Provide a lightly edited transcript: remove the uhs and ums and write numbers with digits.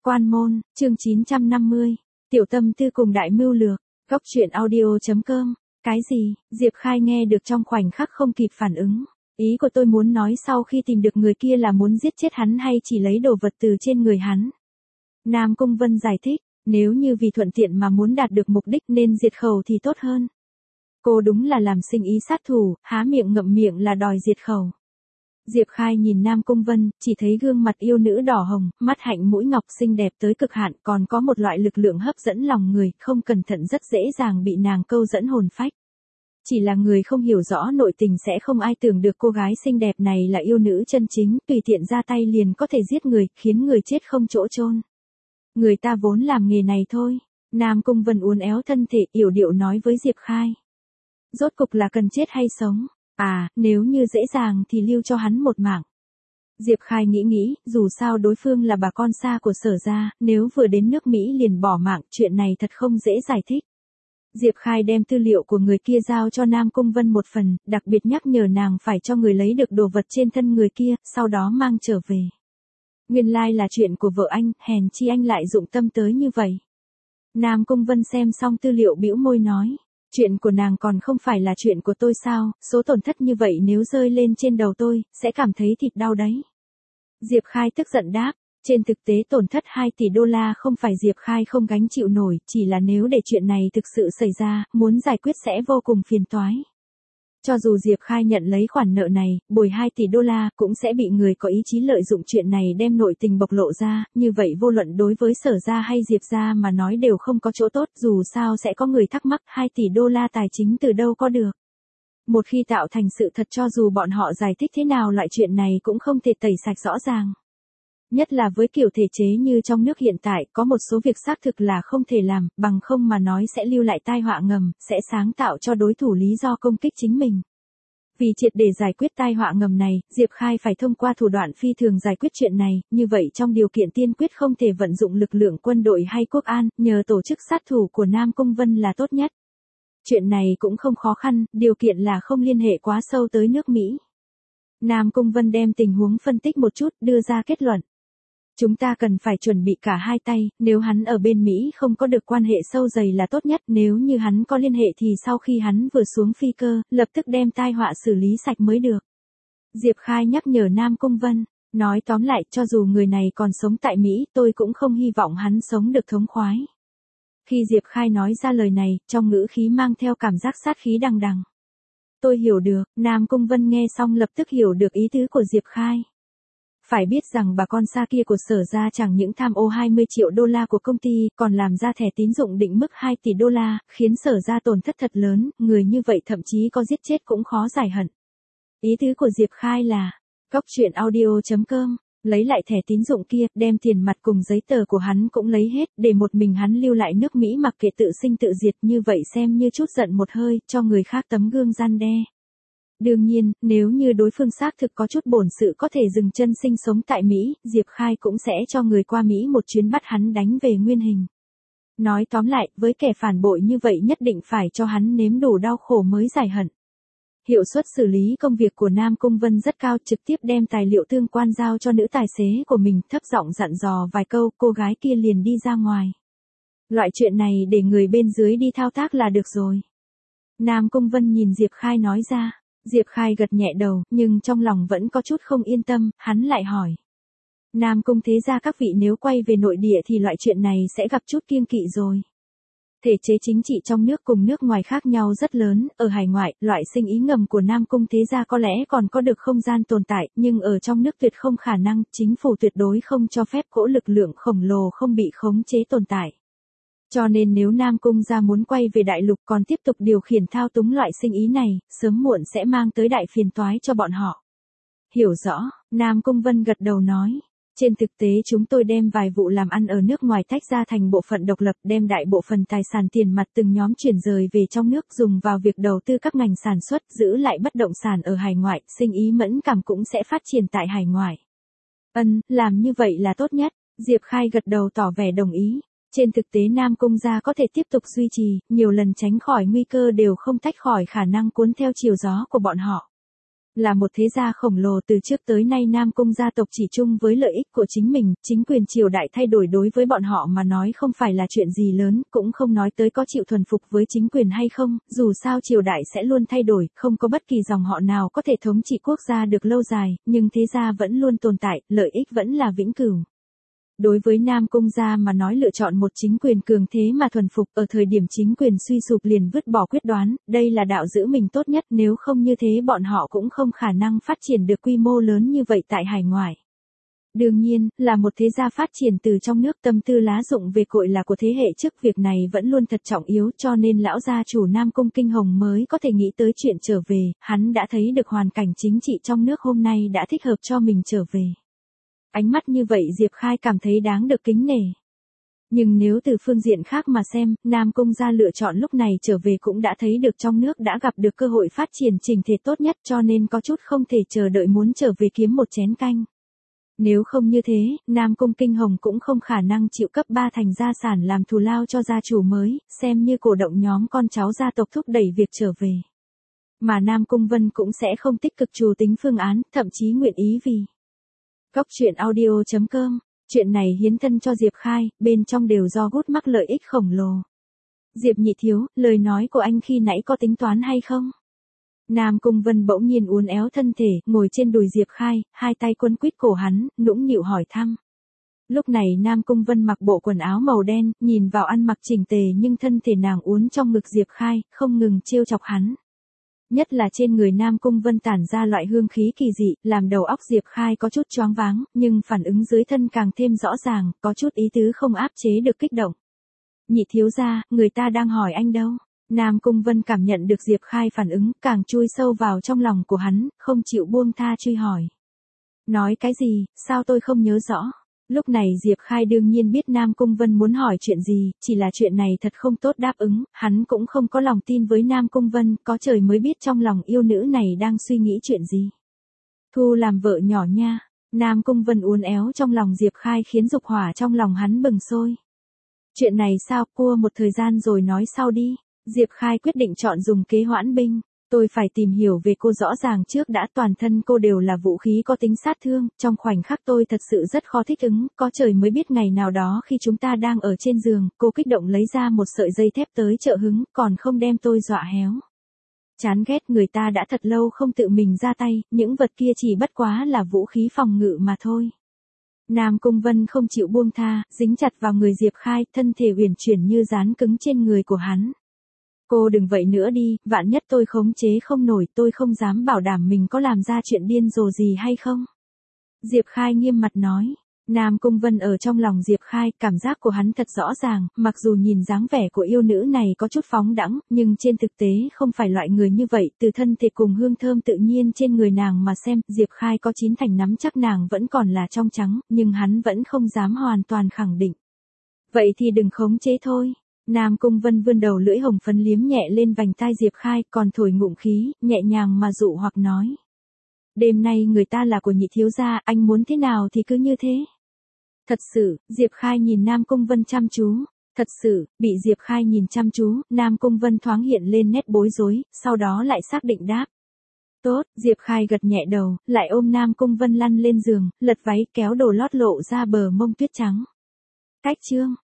Quan môn, chương 950. Tiểu tâm tư cùng đại mưu lược. Góc truyện audio.com. Cái gì? Diệp Khai nghe được trong khoảnh khắc không kịp phản ứng. Ý của tôi muốn nói sau khi tìm được người kia là muốn giết chết hắn hay chỉ lấy đồ vật từ trên người hắn. Nam Cung Vân giải thích, nếu như vì thuận tiện mà muốn đạt được mục đích nên diệt khẩu thì tốt hơn. Cô đúng là làm sinh ý sát thủ, há miệng ngậm miệng là đòi diệt khẩu. Diệp Khai nhìn Nam Cung Vân, chỉ thấy gương mặt yêu nữ đỏ hồng, mắt hạnh mũi ngọc xinh đẹp tới cực hạn, còn có một loại lực lượng hấp dẫn lòng người, không cẩn thận rất dễ dàng bị nàng câu dẫn hồn phách. Chỉ là người không hiểu rõ nội tình sẽ không ai tưởng được cô gái xinh đẹp này là yêu nữ chân chính, tùy tiện ra tay liền có thể giết người, khiến người chết không chỗ chôn. Người ta vốn làm nghề này thôi. Nam Cung Vân uốn éo thân thể, yểu điệu nói với Diệp Khai. Rốt cục là cần chết hay sống? À, nếu như dễ dàng thì lưu cho hắn một mạng. Diệp Khai nghĩ, dù sao đối phương là bà con xa của Sở gia, nếu vừa đến nước Mỹ liền bỏ mạng, chuyện này thật không dễ giải thích. Diệp Khai đem tư liệu của người kia giao cho Nam Cung Vân một phần, đặc biệt nhắc nhở nàng phải cho người lấy được đồ vật trên thân người kia, sau đó mang trở về. Nguyên lai là chuyện của vợ anh, hèn chi anh lại dụng tâm tới như vậy. Nam Cung Vân xem xong tư liệu bĩu môi nói. Chuyện của nàng còn không phải là chuyện của tôi sao, số tổn thất như vậy nếu rơi lên trên đầu tôi, sẽ cảm thấy thịt đau đấy. Diệp Khai tức giận đáp, trên thực tế tổn thất 2 tỷ đô la không phải Diệp Khai không gánh chịu nổi, chỉ là nếu để chuyện này thực sự xảy ra, muốn giải quyết sẽ vô cùng phiền toái. Cho dù Diệp Khai nhận lấy khoản nợ này, bồi 2 tỷ đô la, cũng sẽ bị người có ý chí lợi dụng chuyện này đem nội tình bộc lộ ra, như vậy vô luận đối với Sở gia hay Diệp gia mà nói đều không có chỗ tốt, dù sao sẽ có người thắc mắc 2 tỷ đô la tài chính từ đâu có được. Một khi tạo thành sự thật cho dù bọn họ giải thích thế nào loại chuyện này cũng không thể tẩy sạch rõ ràng. Nhất là với kiểu thể chế như trong nước hiện tại, có một số việc xác thực là không thể làm, bằng không mà nói sẽ lưu lại tai họa ngầm, sẽ sáng tạo cho đối thủ lý do công kích chính mình. Vì triệt để giải quyết tai họa ngầm này, Diệp Khai phải thông qua thủ đoạn phi thường giải quyết chuyện này, như vậy trong điều kiện tiên quyết không thể vận dụng lực lượng quân đội hay quốc an, nhờ tổ chức sát thủ của Nam Cung Vân là tốt nhất. Chuyện này cũng không khó khăn, điều kiện là không liên hệ quá sâu tới nước Mỹ. Nam Cung Vân đem tình huống phân tích một chút, đưa ra kết luận. Chúng ta cần phải chuẩn bị cả hai tay, nếu hắn ở bên Mỹ không có được quan hệ sâu dày là tốt nhất, nếu như hắn có liên hệ thì sau khi hắn vừa xuống phi cơ, lập tức đem tai họa xử lý sạch mới được. Diệp Khai nhắc nhở Nam Cung Vân, nói tóm lại cho dù người này còn sống tại Mỹ, tôi cũng không hy vọng hắn sống được thống khoái. Khi Diệp Khai nói ra lời này, trong ngữ khí mang theo cảm giác sát khí đằng đằng. Tôi hiểu được, Nam Cung Vân nghe xong lập tức hiểu được ý tứ của Diệp Khai. Phải biết rằng bà con xa kia của Sở gia chẳng những tham ô 20 triệu đô la của công ty, còn làm ra thẻ tín dụng định mức 2 tỷ đô la, khiến Sở gia tổn thất thật lớn, người như vậy thậm chí có giết chết cũng khó giải hận. Ý tứ của Diệp Khai là, góc truyện audio.com, lấy lại thẻ tín dụng kia, đem tiền mặt cùng giấy tờ của hắn cũng lấy hết, để một mình hắn lưu lại nước Mỹ mặc kệ tự sinh tự diệt, như vậy xem như chút giận một hơi, cho người khác tấm gương gian đe. Đương nhiên, nếu như đối phương xác thực có chút bổn sự có thể dừng chân sinh sống tại Mỹ, Diệp Khai cũng sẽ cho người qua Mỹ một chuyến bắt hắn đánh về nguyên hình. Nói tóm lại, với kẻ phản bội như vậy nhất định phải cho hắn nếm đủ đau khổ mới giải hận. Hiệu suất xử lý công việc của Nam Cung Vân rất cao, trực tiếp đem tài liệu tương quan giao cho nữ tài xế của mình, thấp giọng dặn dò vài câu, cô gái kia liền đi ra ngoài. Loại chuyện này để người bên dưới đi thao tác là được rồi. Nam Cung Vân nhìn Diệp Khai nói ra. Diệp Khai gật nhẹ đầu, nhưng trong lòng vẫn có chút không yên tâm, hắn lại hỏi. Nam Cung thế gia các vị nếu quay về nội địa thì loại chuyện này sẽ gặp chút kiêng kỵ rồi. Thể chế chính trị trong nước cùng nước ngoài khác nhau rất lớn, ở hải ngoại, loại sinh ý ngầm của Nam Cung thế gia có lẽ còn có được không gian tồn tại, nhưng ở trong nước tuyệt không khả năng, chính phủ tuyệt đối không cho phép cỗ lực lượng khổng lồ không bị khống chế tồn tại. Cho nên nếu Nam Cung gia muốn quay về đại lục còn tiếp tục điều khiển thao túng loại sinh ý này, sớm muộn sẽ mang tới đại phiền toái cho bọn họ. Hiểu rõ, Nam Cung Vân gật đầu nói. Trên thực tế chúng tôi đem vài vụ làm ăn ở nước ngoài tách ra thành bộ phận độc lập, đem đại bộ phận tài sản tiền mặt từng nhóm chuyển rời về trong nước dùng vào việc đầu tư các ngành sản xuất, giữ lại bất động sản ở hải ngoại, sinh ý mẫn cảm cũng sẽ phát triển tại hải ngoại. Làm như vậy là tốt nhất, Diệp Khai gật đầu tỏ vẻ đồng ý. Trên thực tế Nam Cung gia có thể tiếp tục duy trì, nhiều lần tránh khỏi nguy cơ đều không tách khỏi khả năng cuốn theo chiều gió của bọn họ. Là một thế gia khổng lồ từ trước tới nay Nam Cung gia tộc chỉ chung với lợi ích của chính mình, chính quyền triều đại thay đổi đối với bọn họ mà nói không phải là chuyện gì lớn, cũng không nói tới có chịu thuần phục với chính quyền hay không, dù sao triều đại sẽ luôn thay đổi, không có bất kỳ dòng họ nào có thể thống trị quốc gia được lâu dài, nhưng thế gia vẫn luôn tồn tại, lợi ích vẫn là vĩnh cửu. Đối với Nam Cung gia mà nói lựa chọn một chính quyền cường thế mà thuần phục ở thời điểm chính quyền suy sụp liền vứt bỏ quyết đoán, đây là đạo giữ mình tốt nhất, nếu không như thế bọn họ cũng không khả năng phát triển được quy mô lớn như vậy tại hải ngoại. Đương nhiên, là một thế gia phát triển từ trong nước, tâm tư lá dụng về cội là của thế hệ trước, việc này vẫn luôn thật trọng yếu, cho nên lão gia chủ Nam Cung Kinh Hồng mới có thể nghĩ tới chuyện trở về, hắn đã thấy được hoàn cảnh chính trị trong nước hôm nay đã thích hợp cho mình trở về. Ánh mắt như vậy Diệp Khai cảm thấy đáng được kính nể. Nhưng nếu từ phương diện khác mà xem, Nam Cung gia lựa chọn lúc này trở về cũng đã thấy được trong nước đã gặp được cơ hội phát triển chỉnh thể tốt nhất, cho nên có chút không thể chờ đợi muốn trở về kiếm một chén canh. Nếu không như thế, Nam Cung Kinh Hồng cũng không khả năng chịu cấp 3 thành gia sản làm thù lao cho gia chủ mới, xem như cổ động nhóm con cháu gia tộc thúc đẩy việc trở về. Mà Nam Cung Vân cũng sẽ không tích cực chủ tính phương án, thậm chí nguyện ý vì Góc truyện audio.com, chuyện này hiến thân cho Diệp Khai, bên trong đều do gút mắc lợi ích khổng lồ. Diệp nhị thiếu, lời nói của anh khi nãy có tính toán hay không? Nam Cung Vân bỗng nhiên uốn éo thân thể, ngồi trên đùi Diệp Khai, hai tay quấn quýt cổ hắn, nũng nịu hỏi thăm. Lúc này Nam Cung Vân mặc bộ quần áo màu đen, nhìn vào ăn mặc chỉnh tề nhưng thân thể nàng uốn trong ngực Diệp Khai, không ngừng trêu chọc hắn. Nhất là trên người Nam Cung Vân tản ra loại hương khí kỳ dị, làm đầu óc Diệp Khai có chút choáng váng, nhưng phản ứng dưới thân càng thêm rõ ràng, có chút ý tứ không áp chế được kích động. Nhị thiếu gia, người ta đang hỏi anh đâu? Nam Cung Vân cảm nhận được Diệp Khai phản ứng, càng chui sâu vào trong lòng của hắn, không chịu buông tha truy hỏi. Nói cái gì, sao tôi không nhớ rõ? Lúc này Diệp Khai đương nhiên biết Nam Cung Vân muốn hỏi chuyện gì, chỉ là chuyện này thật không tốt đáp ứng, hắn cũng không có lòng tin với Nam Cung Vân, có trời mới biết trong lòng yêu nữ này đang suy nghĩ chuyện gì. Thu làm vợ nhỏ nha, Nam Cung Vân uốn éo trong lòng Diệp Khai khiến dục hỏa trong lòng hắn bừng sôi. Chuyện này sao, cua một thời gian rồi nói sau đi. Diệp Khai quyết định chọn dùng kế hoãn binh. Tôi phải tìm hiểu về cô rõ ràng trước đã, toàn thân cô đều là vũ khí có tính sát thương, trong khoảnh khắc tôi thật sự rất khó thích ứng, có trời mới biết ngày nào đó khi chúng ta đang ở trên giường, cô kích động lấy ra một sợi dây thép tới trợ hứng, còn không đem tôi dọa héo. Chán ghét, người ta đã thật lâu không tự mình ra tay, những vật kia chỉ bất quá là vũ khí phòng ngự mà thôi. Nam Cung Vân không chịu buông tha, dính chặt vào người Diệp Khai, thân thể uyển chuyển như dán cứng trên người của hắn. Cô đừng vậy nữa đi, vạn nhất tôi khống chế không nổi, tôi không dám bảo đảm mình có làm ra chuyện điên rồ gì hay không. Diệp Khai nghiêm mặt nói. Nam Cung Vân ở trong lòng Diệp Khai, cảm giác của hắn thật rõ ràng, mặc dù nhìn dáng vẻ của yêu nữ này có chút phóng đãng, nhưng trên thực tế không phải loại người như vậy, từ thân thể cùng hương thơm tự nhiên trên người nàng mà xem, Diệp Khai có 9 thành nắm chắc nàng vẫn còn là trong trắng, nhưng hắn vẫn không dám hoàn toàn khẳng định. Vậy thì đừng khống chế thôi. Nam Cung Vân vươn đầu lưỡi hồng phấn liếm nhẹ lên vành tai Diệp Khai, còn thổi ngụm khí, nhẹ nhàng mà dụ hoặc nói. Đêm nay người ta là của nhị thiếu gia, anh muốn thế nào thì cứ như thế. Thật sự, Diệp Khai nhìn Nam Cung Vân chăm chú. Thật sự, bị Diệp Khai nhìn chăm chú, Nam Cung Vân thoáng hiện lên nét bối rối, sau đó lại xác định đáp. Tốt, Diệp Khai gật nhẹ đầu, lại ôm Nam Cung Vân lăn lên giường, lật váy kéo đồ lót lộ ra bờ mông tuyết trắng. Cách chương.